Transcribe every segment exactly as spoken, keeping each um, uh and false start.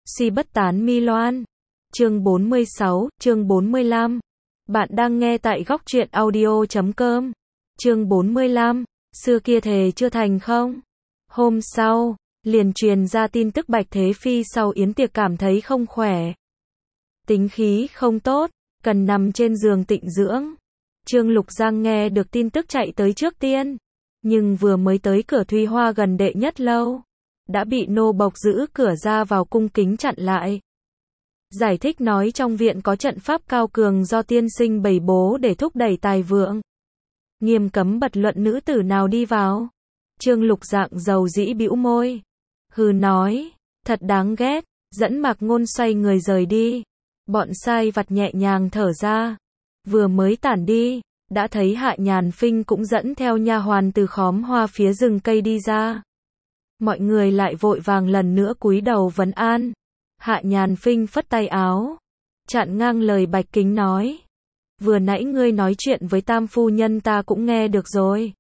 Si bất tán mi loan. Chương bốn mươi sáu, chương bốn mươi lăm. Bạn đang nghe tại góc truyện audio chấm com. Chương bốn mươi lăm, xưa kia thề chưa thành không? Hôm sau, liền truyền ra tin tức Bạch Thế Phi sau yến tiệc cảm thấy không khỏe. Tính khí không tốt, cần nằm trên giường tịnh dưỡng. Trương Lục Giang nghe được tin tức chạy tới trước tiên, nhưng vừa mới tới cửa Thúy Hoa gần đệ nhất lâu, đã bị nô bộc giữ cửa ra vào cung kính chặn lại. Giải thích nói trong viện có trận pháp cao cường do tiên sinh bày bố để thúc đẩy tài vượng. Nghiêm cấm bật luận nữ tử nào đi vào. Trương Lục Dạng dầu dĩ bĩu môi. Hừ nói, thật đáng ghét, dẫn Mạc Ngôn xoay người rời đi. Bọn sai vặt nhẹ nhàng thở ra. Vừa mới tản đi, đã thấy Hạ Nhàn Phinh cũng dẫn theo nha hoàn từ khóm hoa phía rừng cây đi ra. Mọi người lại vội vàng lần nữa cúi đầu vấn an. Hạ Nhàn Phinh phất tay áo, chặn ngang lời Bạch Kính nói. Vừa nãy ngươi nói chuyện với tam phu nhân ta cũng nghe được rồi.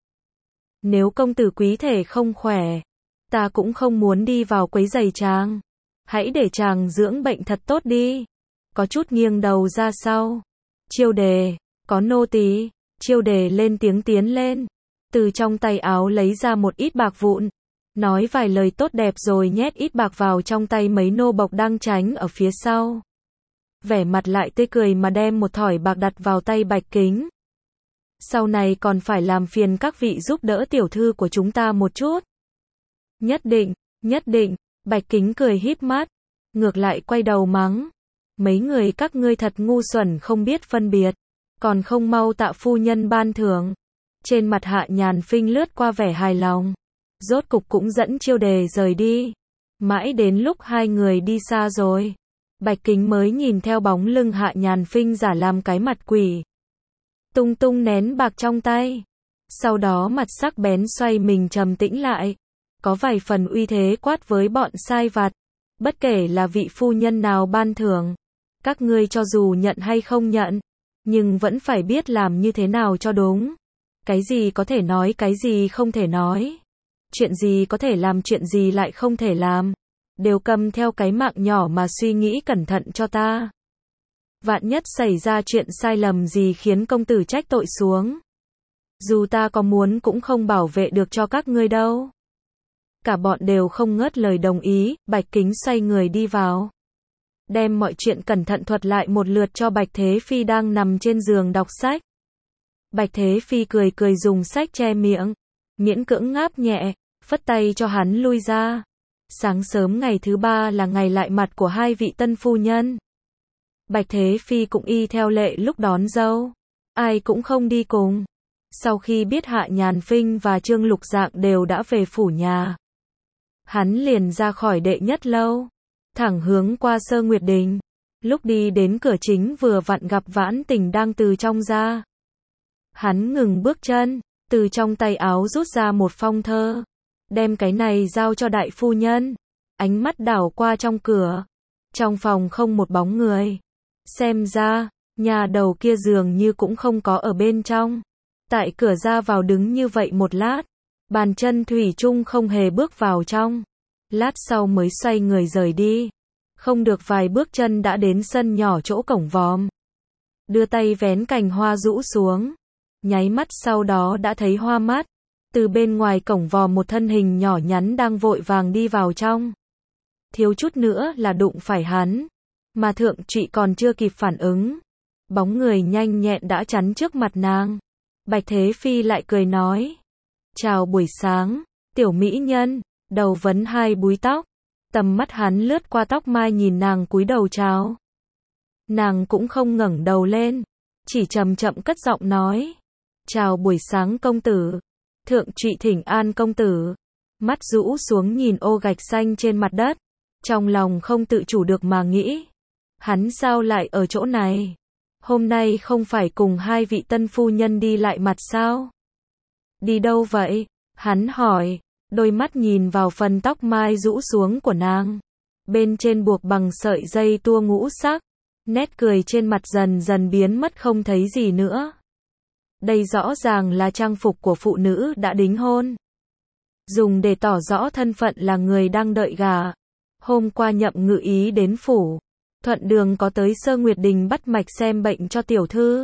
Nếu công tử quý thể không khỏe, ta cũng không muốn đi vào quấy rầy chàng. Hãy để chàng dưỡng bệnh thật tốt đi. Có chút nghiêng đầu ra sau. Chiêu đề, có nô tỳ. Chiêu đề lên tiếng tiến lên. Từ trong tay áo lấy ra một ít bạc vụn. Nói vài lời tốt đẹp rồi nhét ít bạc vào trong tay mấy nô bộc đang tránh ở phía sau. Vẻ mặt lại tươi cười mà đem một thỏi bạc đặt vào tay Bạch Kính. Sau này còn phải làm phiền các vị giúp đỡ tiểu thư của chúng ta một chút. Nhất định, nhất định, Bạch Kính cười híp mắt, ngược lại quay đầu mắng. Mấy người các ngươi thật ngu xuẩn không biết phân biệt, còn không mau tạ phu nhân ban thưởng. Trên mặt Hạ Nhàn Phinh lướt qua vẻ hài lòng. Rốt cục cũng dẫn chiêu đề rời đi. Mãi đến lúc hai người đi xa rồi, Bạch Kính mới nhìn theo bóng lưng Hạ Nhàn Phinh giả làm cái mặt quỷ. Tung tung nén bạc trong tay. Sau đó mặt sắc bén xoay mình trầm tĩnh lại. Có vài phần uy thế quát với bọn sai vặt. Bất kể là vị phu nhân nào ban thưởng, các ngươi cho dù nhận hay không nhận, nhưng vẫn phải biết làm như thế nào cho đúng. Cái gì có thể nói, cái gì không thể nói. Chuyện gì có thể làm, chuyện gì lại không thể làm. Đều cầm theo cái mạng nhỏ mà suy nghĩ cẩn thận cho ta. Vạn nhất xảy ra chuyện sai lầm gì khiến công tử trách tội xuống, dù ta có muốn cũng không bảo vệ được cho các ngươi đâu. Cả bọn đều không ngớt lời đồng ý. Bạch Kính xoay người đi vào, đem mọi chuyện cẩn thận thuật lại một lượt cho Bạch Thế Phi đang nằm trên giường đọc sách. Bạch Thế Phi cười cười dùng sách che miệng, miễn cưỡng ngáp nhẹ, phất tay cho hắn lui ra. Sáng sớm ngày thứ ba là ngày lại mặt của hai vị tân phu nhân. Bạch Thế Phi cũng y theo lệ lúc đón dâu, ai cũng không đi cùng. Sau khi biết Hạ Nhàn Phinh và Trương Lục Dạng đều đã về phủ nhà, hắn liền ra khỏi đệ nhất lâu, thẳng hướng qua Sơ Nguyệt Đình. Lúc đi đến cửa chính vừa vặn gặp Vãn Tình đang từ trong ra. Hắn ngừng bước chân, từ trong tay áo rút ra một phong thơ, đem cái này giao cho đại phu nhân. Ánh mắt đảo qua trong cửa, trong phòng không một bóng người. Xem ra, nhà đầu kia dường như cũng không có ở bên trong. Tại cửa ra vào đứng như vậy một lát, bàn chân thủy chung không hề bước vào trong. Lát sau mới xoay người rời đi. Không được vài bước chân đã đến sân nhỏ chỗ cổng vòm. Đưa tay vén cành hoa rũ xuống. Nháy mắt sau đó đã thấy hoa mắt. Từ bên ngoài cổng vòm một thân hình nhỏ nhắn đang vội vàng đi vào trong. Thiếu chút nữa là đụng phải hắn. Mà thượng trụy còn chưa kịp phản ứng, bóng người nhanh nhẹn đã chắn trước mặt nàng. Bạch Thế Phi lại cười nói. Chào buổi sáng, tiểu mỹ nhân. Đầu vấn hai búi tóc. Tầm mắt hắn lướt qua tóc mai nhìn nàng cúi đầu chào. Nàng cũng không ngẩng đầu lên, chỉ chậm chậm cất giọng nói. Chào buổi sáng công tử. Thượng trụy thỉnh an công tử. Mắt rũ xuống nhìn ô gạch xanh trên mặt đất, trong lòng không tự chủ được mà nghĩ. Hắn sao lại ở chỗ này? Hôm nay không phải cùng hai vị tân phu nhân đi lại mặt sao? Đi đâu vậy? Hắn hỏi, đôi mắt nhìn vào phần tóc mai rũ xuống của nàng. Bên trên buộc bằng sợi dây tua ngũ sắc. Nét cười trên mặt dần dần biến mất không thấy gì nữa. Đây rõ ràng là trang phục của phụ nữ đã đính hôn, dùng để tỏ rõ thân phận là người đang đợi gả. Hôm qua Nhậm Ngự Ý đến phủ, thuận đường có tới Sơ Nguyệt Đình bắt mạch xem bệnh cho tiểu thư.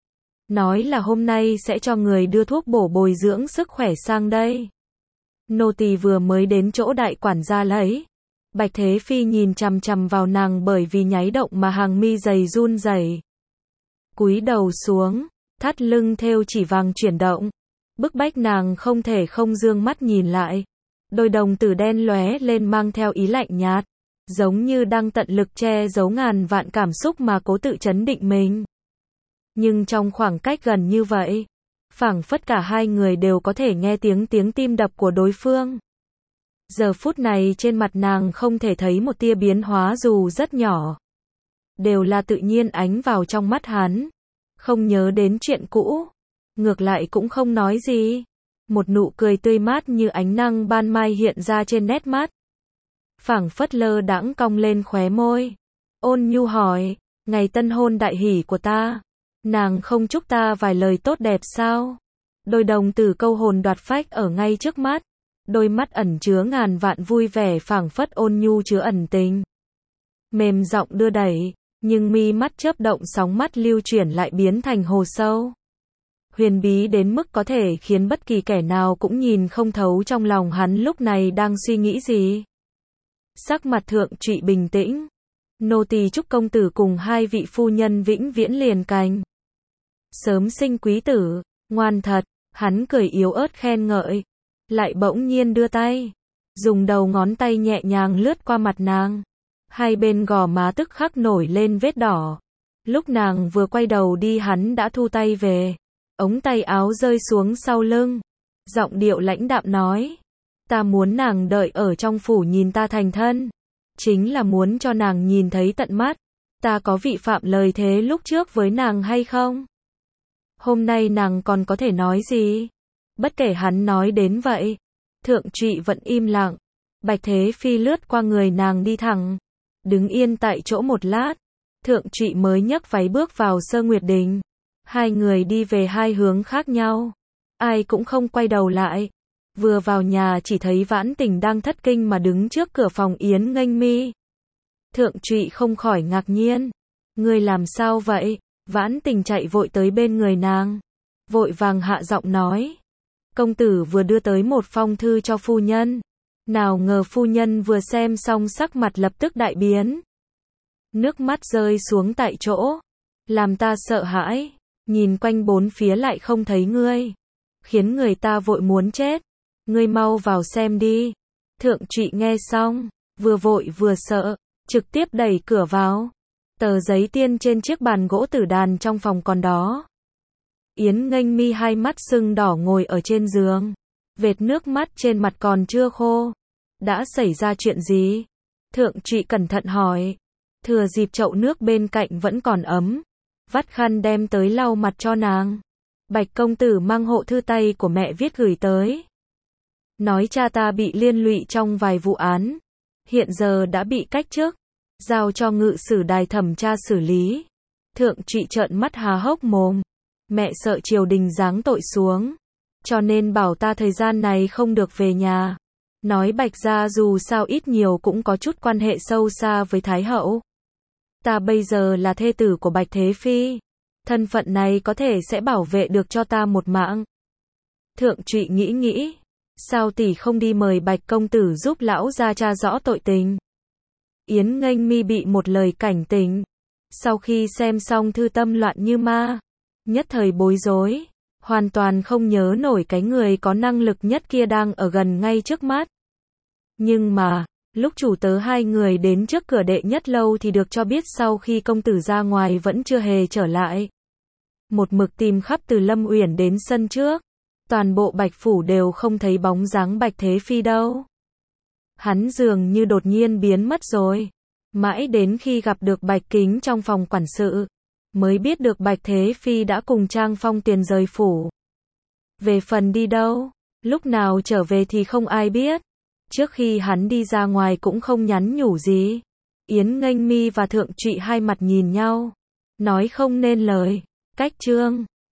Nói là hôm nay sẽ cho người đưa thuốc bổ bồi dưỡng sức khỏe sang đây. Nô tỳ vừa mới đến chỗ đại quản gia lấy. Bạch Thế Phi nhìn chằm chằm vào nàng bởi vì nháy động mà hàng mi dày run rẩy. Cúi đầu xuống, thắt lưng thêu chỉ vàng chuyển động, bức bách nàng không thể không dương mắt nhìn lại. Đôi đồng tử đen lóe lên mang theo ý lạnh nhạt, giống như đang tận lực che giấu ngàn vạn cảm xúc mà cố tự trấn định mình. Nhưng trong khoảng cách gần như vậy, phảng phất cả hai người đều có thể nghe tiếng tiếng tim đập của đối phương. Giờ phút này trên mặt nàng không thể thấy một tia biến hóa dù rất nhỏ. Đều là tự nhiên ánh vào trong mắt hắn. Không nhớ đến chuyện cũ. Ngược lại cũng không nói gì. Một nụ cười tươi mát như ánh nắng ban mai hiện ra trên nét mắt. Phảng phất lơ đãng cong lên khóe môi. Ôn nhu hỏi, ngày tân hôn đại hỷ của ta, nàng không chúc ta vài lời tốt đẹp sao? Đôi đồng tử câu hồn đoạt phách ở ngay trước mắt. Đôi mắt ẩn chứa ngàn vạn vui vẻ phảng phất ôn nhu chứa ẩn tình. Mềm giọng đưa đẩy, nhưng mi mắt chớp động sóng mắt lưu chuyển lại biến thành hồ sâu. Huyền bí đến mức có thể khiến bất kỳ kẻ nào cũng nhìn không thấu trong lòng hắn lúc này đang suy nghĩ gì. Sắc mặt Thượng Trụy bình tĩnh. Nô tỳ chúc công tử cùng hai vị phu nhân vĩnh viễn liền cành. Sớm sinh quý tử, ngoan thật, hắn cười yếu ớt khen ngợi. Lại bỗng nhiên đưa tay, dùng đầu ngón tay nhẹ nhàng lướt qua mặt nàng. Hai bên gò má tức khắc nổi lên vết đỏ. Lúc nàng vừa quay đầu đi hắn đã thu tay về. Ống tay áo rơi xuống sau lưng. Giọng điệu lãnh đạm nói. Ta muốn nàng đợi ở trong phủ nhìn ta thành thân. Chính là muốn cho nàng nhìn thấy tận mắt. Ta có vi phạm lời thế lúc trước với nàng hay không? Hôm nay nàng còn có thể nói gì? Bất kể hắn nói đến vậy, Thượng Trụy vẫn im lặng. Bạch Thế Phi lướt qua người nàng đi thẳng, đứng yên tại chỗ một lát. Thượng Trụy mới nhấc váy bước vào Sơ Nguyệt Đình. Hai người đi về hai hướng khác nhau, ai cũng không quay đầu lại. Vừa vào nhà chỉ thấy Vãn Tình đang thất kinh mà đứng trước cửa phòng Yến Nghênh Mi. Thượng Trụy không khỏi ngạc nhiên. Ngươi làm sao vậy? Vãn Tình chạy vội tới bên người nàng, vội vàng hạ giọng nói. Công tử vừa đưa tới một phong thư cho phu nhân. Nào ngờ phu nhân vừa xem xong sắc mặt lập tức đại biến. Nước mắt rơi xuống tại chỗ. Làm ta sợ hãi. Nhìn quanh bốn phía lại không thấy ngươi. Khiến người ta vội muốn chết. Ngươi mau vào xem đi. Thượng Trụy nghe xong, vừa vội vừa sợ, trực tiếp đẩy cửa vào. Tờ giấy tiên trên chiếc bàn gỗ tử đàn trong phòng còn đó. Yến Nghênh Mi hai mắt sưng đỏ ngồi ở trên giường. Vệt nước mắt trên mặt còn chưa khô. Đã xảy ra chuyện gì? Thượng Trụy cẩn thận hỏi. Thừa dịp chậu nước bên cạnh vẫn còn ấm, vắt khăn đem tới lau mặt cho nàng. Bạch công tử mang hộ thư tay của mẹ viết gửi tới. Nói cha ta bị liên lụy trong vài vụ án. Hiện giờ đã bị cách chức, giao cho ngự sử đài thẩm tra xử lý. Thượng Trụy trợn mắt há hốc mồm. Mẹ sợ triều đình giáng tội xuống, cho nên bảo ta thời gian này không được về nhà. Nói Bạch gia dù sao ít nhiều cũng có chút quan hệ sâu xa với Thái hậu. Ta bây giờ là thê tử của Bạch Thế Phi. Thân phận này có thể sẽ bảo vệ được cho ta một mạng. Thượng Trụy nghĩ nghĩ. Sao tỷ không đi mời Bạch công tử giúp lão gia tra rõ tội tình? Yến Nghênh Mi bị một lời cảnh tỉnh. Sau khi xem xong thư tâm loạn như ma. Nhất thời bối rối. Hoàn toàn không nhớ nổi cái người có năng lực nhất kia đang ở gần ngay trước mắt. Nhưng mà, lúc chủ tớ hai người đến trước cửa đệ nhất lâu thì được cho biết sau khi công tử ra ngoài vẫn chưa hề trở lại. Một mực tìm khắp từ Lâm Uyển đến sân trước. Toàn bộ Bạch phủ đều không thấy bóng dáng Bạch Thế Phi đâu. Hắn dường như đột nhiên biến mất rồi. Mãi đến khi gặp được Bạch Kính trong phòng quản sự, mới biết được Bạch Thế Phi đã cùng Trang Phong tiền rời phủ. Về phần đi đâu, lúc nào trở về thì không ai biết. Trước khi hắn đi ra ngoài cũng không nhắn nhủ gì. Yến Nghênh Mi và Thượng Trụy hai mặt nhìn nhau, nói không nên lời. Cách chương